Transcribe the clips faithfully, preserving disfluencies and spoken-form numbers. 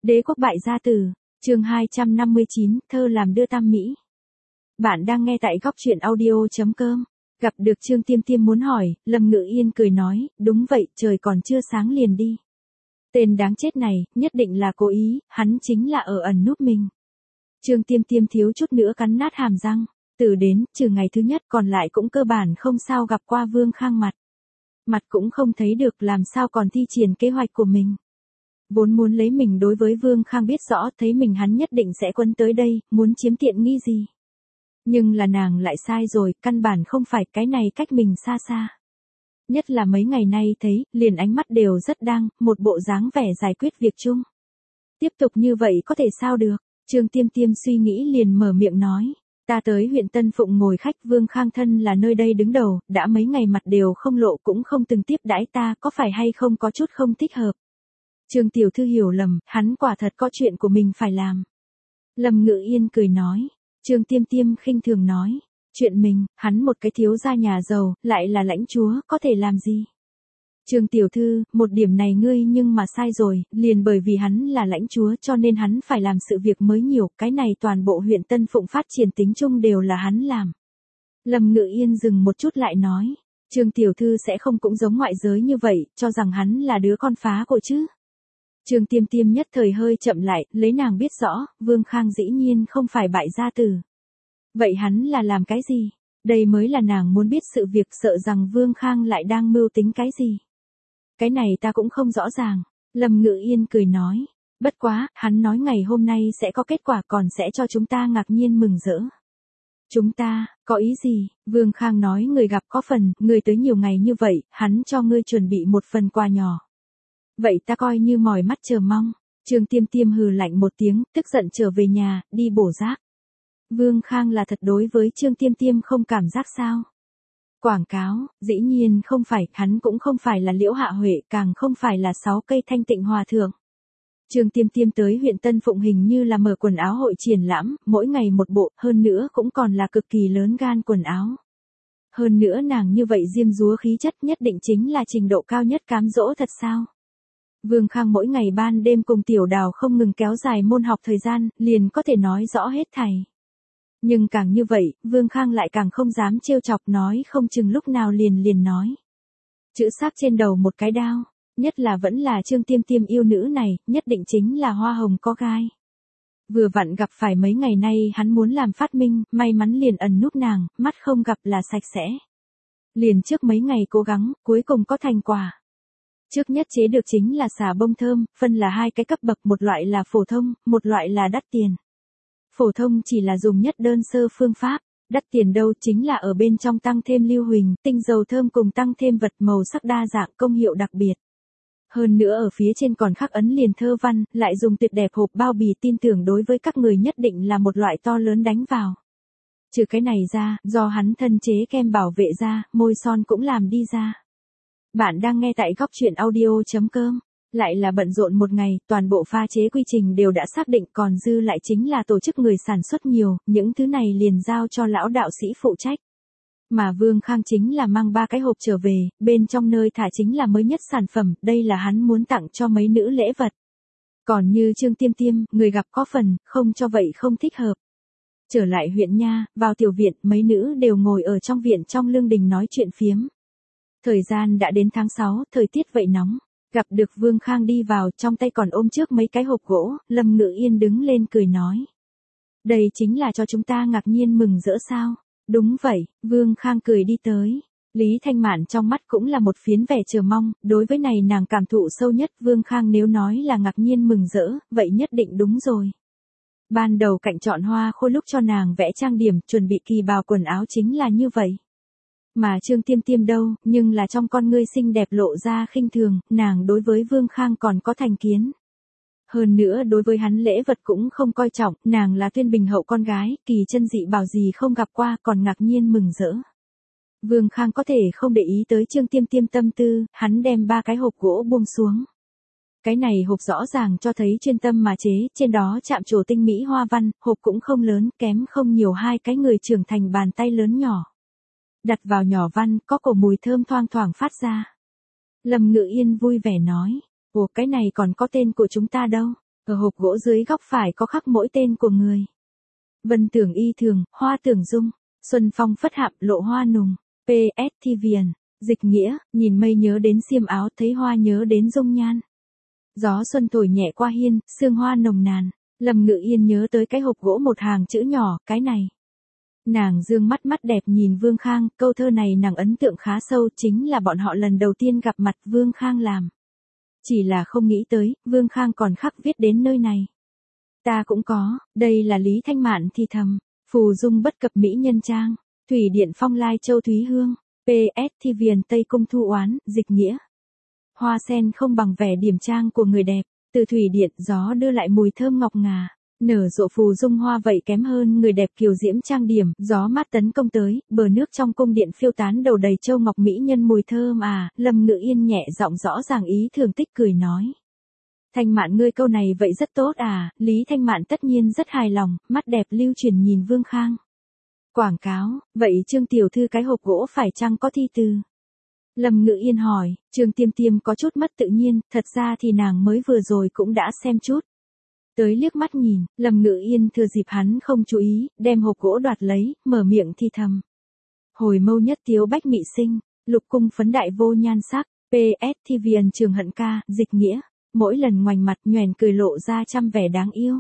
Đế quốc bại gia tử, chương hai trăm năm mươi chín, thơ làm đưa tam mỹ. Bạn đang nghe tại góc truyện audio chấm com. Gặp được Trương Tiêm Tiêm muốn hỏi, Lâm Ngự Yên cười nói, đúng vậy, trời còn chưa sáng liền đi. Tên đáng chết này, nhất định là cố ý, hắn chính là ở ẩn núp mình. Trương Tiêm Tiêm thiếu chút nữa cắn nát hàm răng, từ đến, trừ ngày thứ nhất còn lại cũng cơ bản không sao gặp qua Vương Khang mặt. Mặt cũng không thấy được làm sao còn thi triển kế hoạch của mình. Vốn muốn lấy mình đối với Vương Khang biết rõ thấy mình hắn nhất định sẽ quấn tới đây, muốn chiếm tiện nghi gì. Nhưng là nàng lại sai rồi, căn bản không phải cái này cách mình xa xa. Nhất là mấy ngày nay thấy, liền ánh mắt đều rất đang, một bộ dáng vẻ giải quyết việc chung. Tiếp tục như vậy có thể sao được, Trương Tiêm Tiêm suy nghĩ liền mở miệng nói. Ta tới huyện Tân Phụng ngồi khách, Vương Khang thân là nơi đây đứng đầu, đã mấy ngày mặt đều không lộ cũng không từng tiếp đãi ta, có phải hay không có chút không thích hợp. Trương tiểu thư hiểu lầm, hắn quả thật có chuyện của mình phải làm. Lâm Ngự Yên cười nói. Trương Tiêm Tiêm khinh thường nói. Chuyện mình, hắn một cái thiếu gia nhà giàu, lại là lãnh chúa, có thể làm gì? Trương tiểu thư, một điểm này ngươi nhưng mà sai rồi, liền bởi vì hắn là lãnh chúa cho nên hắn phải làm sự việc mới nhiều, cái này toàn bộ huyện Tân Phụng phát triển tính chung đều là hắn làm. Lâm Ngự Yên dừng một chút lại nói. Trương tiểu thư sẽ không cũng giống ngoại giới như vậy, cho rằng hắn là đứa con phá của chứ? Trương Tiêm Tiêm nhất thời hơi chậm lại, lấy nàng biết rõ, Vương Khang dĩ nhiên không phải bại gia tử. Vậy hắn là làm cái gì? Đây mới là nàng muốn biết sự việc, sợ rằng Vương Khang lại đang mưu tính cái gì. Cái này ta cũng không rõ ràng. Lâm Ngự Yên cười nói. Bất quá, hắn nói ngày hôm nay sẽ có kết quả còn sẽ cho chúng ta ngạc nhiên mừng rỡ. Chúng ta, có ý gì? Vương Khang nói người gặp có phần, người tới nhiều ngày như vậy, hắn cho ngươi chuẩn bị một phần quà nhỏ. Vậy ta coi như mỏi mắt chờ mong. Trương Tiêm Tiêm hừ lạnh một tiếng, tức giận trở về nhà, đi bổ rác. Vương Khang là thật đối với Trương Tiêm Tiêm không cảm giác sao? Quảng cáo, dĩ nhiên không phải, hắn cũng không phải là Liễu Hạ Huệ, càng không phải là sáu cây thanh tịnh hòa thượng. Trương Tiêm Tiêm tới huyện Tân Phụng hình như là mở quần áo hội triển lãm, mỗi ngày một bộ, hơn nữa cũng còn là cực kỳ lớn gan quần áo. Hơn nữa nàng như vậy diêm dúa khí chất nhất định chính là trình độ cao nhất cám dỗ thật sao? Vương Khang mỗi ngày ban đêm cùng Tiểu Đào không ngừng kéo dài môn học thời gian, liền có thể nói rõ hết thảy. Nhưng càng như vậy, Vương Khang lại càng không dám trêu chọc, nói không chừng lúc nào liền liền nói. Chữ xác trên đầu một cái đao, nhất là vẫn là Trương Tiêm Tiêm yêu nữ này, nhất định chính là hoa hồng có gai. Vừa vặn gặp phải mấy ngày nay hắn muốn làm phát minh, may mắn liền ẩn núp nàng, mắt không gặp là sạch sẽ. Liền trước mấy ngày cố gắng, cuối cùng có thành quả. Trước nhất chế được chính là xà bông thơm, phân là hai cái cấp bậc, một loại là phổ thông, một loại là đắt tiền. Phổ thông chỉ là dùng nhất đơn sơ phương pháp, đắt tiền đâu chính là ở bên trong tăng thêm lưu huỳnh, tinh dầu thơm cùng tăng thêm vật màu sắc đa dạng, công hiệu đặc biệt. Hơn nữa ở phía trên còn khắc ấn liền thơ văn, lại dùng tuyệt đẹp hộp bao bì, tin tưởng đối với các người nhất định là một loại to lớn đánh vào. Trừ cái này ra, do hắn thân chế kem bảo vệ da, môi son cũng làm đi ra. Bạn đang nghe tại góc truyện audio chấm com. Lại là bận rộn một ngày, toàn bộ pha chế quy trình đều đã xác định, còn dư lại chính là tổ chức người sản xuất nhiều, những thứ này liền giao cho lão đạo sĩ phụ trách. Mà Vương Khang chính là mang ba cái hộp trở về, bên trong nơi thả chính là mới nhất sản phẩm, đây là hắn muốn tặng cho mấy nữ lễ vật. Còn như Trương Tiêm Tiêm, người gặp có phần, không cho vậy không thích hợp. Trở lại huyện nha, vào tiểu viện, mấy nữ đều ngồi ở trong viện trong lương đình nói chuyện phiếm. Thời gian đã đến tháng sáu, thời tiết vậy nóng. Gặp được Vương Khang đi vào, trong tay còn ôm trước mấy cái hộp gỗ, Lâm Ngự Yên đứng lên cười nói. Đây chính là cho chúng ta ngạc nhiên mừng rỡ sao? Đúng vậy, Vương Khang cười đi tới. Lý Thanh Mạn trong mắt cũng là một phiến vẻ chờ mong, đối với này nàng cảm thụ sâu nhất. Vương Khang nếu nói là ngạc nhiên mừng rỡ, vậy nhất định đúng rồi. Ban đầu cạnh chọn hoa khôi lúc cho nàng vẽ trang điểm, chuẩn bị kỳ bào quần áo chính là như vậy. Mà Trương Tiêm Tiêm đâu, nhưng là trong con ngươi xinh đẹp lộ ra khinh thường, nàng đối với Vương Khang còn có thành kiến. Hơn nữa đối với hắn lễ vật cũng không coi trọng, nàng là Tuyên Bình hậu con gái, kỳ chân dị bảo gì không gặp qua, còn ngạc nhiên mừng rỡ. Vương Khang có thể không để ý tới Trương Tiêm Tiêm tâm tư, hắn đem ba cái hộp gỗ buông xuống. Cái này hộp rõ ràng cho thấy chuyên tâm mà chế, trên đó chạm trổ tinh mỹ hoa văn, hộp cũng không lớn, kém không nhiều hai cái người trưởng thành bàn tay lớn nhỏ. Đặt vào nhỏ văn, có cổ mùi thơm thoang thoảng phát ra. Lâm Ngự Yên vui vẻ nói, ủa cái này còn có tên của chúng ta đâu? Ở hộp gỗ dưới góc phải có khắc mỗi tên của người. Vân tưởng y thường, hoa tưởng dung, xuân phong phất hạm lộ hoa nùng, pê ét thi viền, dịch nghĩa, nhìn mây nhớ đến xiêm áo thấy hoa nhớ đến dung nhan. Gió xuân thổi nhẹ qua hiên, sương hoa nồng nàn, Lâm Ngự Yên nhớ tới cái hộp gỗ một hàng chữ nhỏ, cái này. Nàng dương mắt mắt đẹp nhìn Vương Khang, câu thơ này nàng ấn tượng khá sâu, chính là bọn họ lần đầu tiên gặp mặt Vương Khang làm. Chỉ là không nghĩ tới, Vương Khang còn khắc viết đến nơi này. Ta cũng có, đây là Lý Thanh Mạn thì thầm, phù dung bất cập mỹ nhân trang, thủy điện phong lai châu thúy hương, pê ét thi viền tây cung thu oán, dịch nghĩa. Hoa sen không bằng vẻ điểm trang của người đẹp, từ thủy điện gió đưa lại mùi thơm ngọc ngà. Nở rộ phù dung hoa vậy kém hơn người đẹp kiều diễm trang điểm, gió mát tấn công tới, bờ nước trong cung điện phiêu tán đầu đầy châu ngọc mỹ nhân mùi thơm à, Lâm Ngự Yên nhẹ giọng rõ ràng ý thường tích cười nói. Thanh Mạn ngươi câu này vậy rất tốt à, Lý Thanh Mạn tất nhiên rất hài lòng, mắt đẹp lưu truyền nhìn Vương Khang. Quảng cáo, vậy Trương tiểu thư cái hộp gỗ phải chăng có thi từ? Lâm Ngự Yên hỏi, Trương Tiêm Tiêm có chút mất tự nhiên, thật ra thì nàng mới vừa rồi cũng đã xem chút. Tới liếc mắt nhìn, Lâm Ngự Yên thừa dịp hắn không chú ý, đem hộp gỗ đoạt lấy, mở miệng thì thầm. Hồi mâu nhất tiếu bách mị sinh, lục cung phấn đại vô nhan sắc, pê ét thi viền trường hận ca, dịch nghĩa, mỗi lần ngoảnh mặt nhoẻn cười lộ ra trăm vẻ đáng yêu.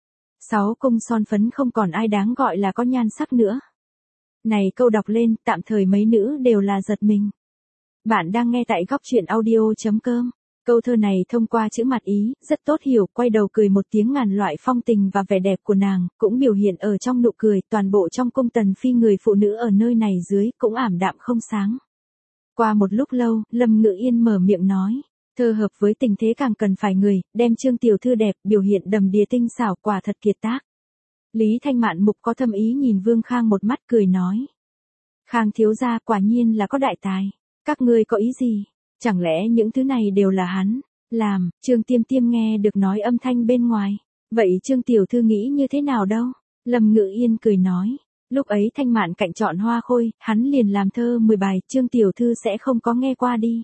Sáu cung son phấn không còn ai đáng gọi là có nhan sắc nữa. Này câu đọc lên, tạm thời mấy nữ đều là giật mình. Bạn đang nghe tại góc truyện audio chấm com. Câu thơ này thông qua chữ mặt ý, rất tốt hiểu, quay đầu cười một tiếng ngàn loại phong tình và vẻ đẹp của nàng, cũng biểu hiện ở trong nụ cười, toàn bộ trong cung tần phi người phụ nữ ở nơi này dưới, cũng ảm đạm không sáng. Qua một lúc lâu, Lâm Ngự Yên mở miệng nói, thơ hợp với tình thế càng cần phải người, đem Trương tiểu thư đẹp, biểu hiện đầm đìa tinh xảo quả thật kiệt tác. Lý Thanh Mạn mục có thâm ý nhìn Vương Khang một mắt cười nói. Khang thiếu gia quả nhiên là có đại tài, các ngươi có ý gì? Chẳng lẽ những thứ này đều là hắn làm? Trương Tiêm Tiêm nghe được nói âm thanh bên ngoài. Vậy Trương tiểu thư nghĩ như thế nào đâu? Lâm Ngự Yên cười nói. Lúc ấy Thanh Mạn cạnh chọn hoa khôi, hắn liền làm thơ mười bài, Trương tiểu thư sẽ không có nghe qua đi.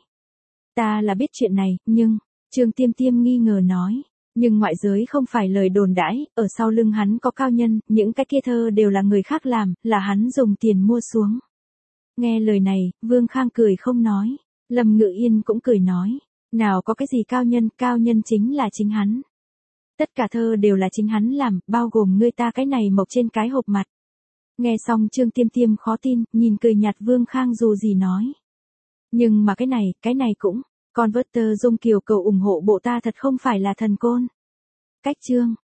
Ta là biết chuyện này, nhưng, Trương Tiêm Tiêm nghi ngờ nói. Nhưng ngoại giới không phải lời đồn đãi, ở sau lưng hắn có cao nhân, những cái kia thơ đều là người khác làm, là hắn dùng tiền mua xuống. Nghe lời này, Vương Khang cười không nói. Lâm Ngự Yên cũng cười nói, nào có cái gì cao nhân, cao nhân chính là chính hắn. Tất cả thơ đều là chính hắn làm, bao gồm ngươi ta cái này mộc trên cái hộp mặt. Nghe xong Trương Tiêm Tiêm khó tin, nhìn cười nhạt Vương Khang dù gì nói. Nhưng mà cái này, cái này cũng, con vớt tơ Dung Kiều cầu ủng hộ bộ ta thật không phải là thần côn. Cách chương.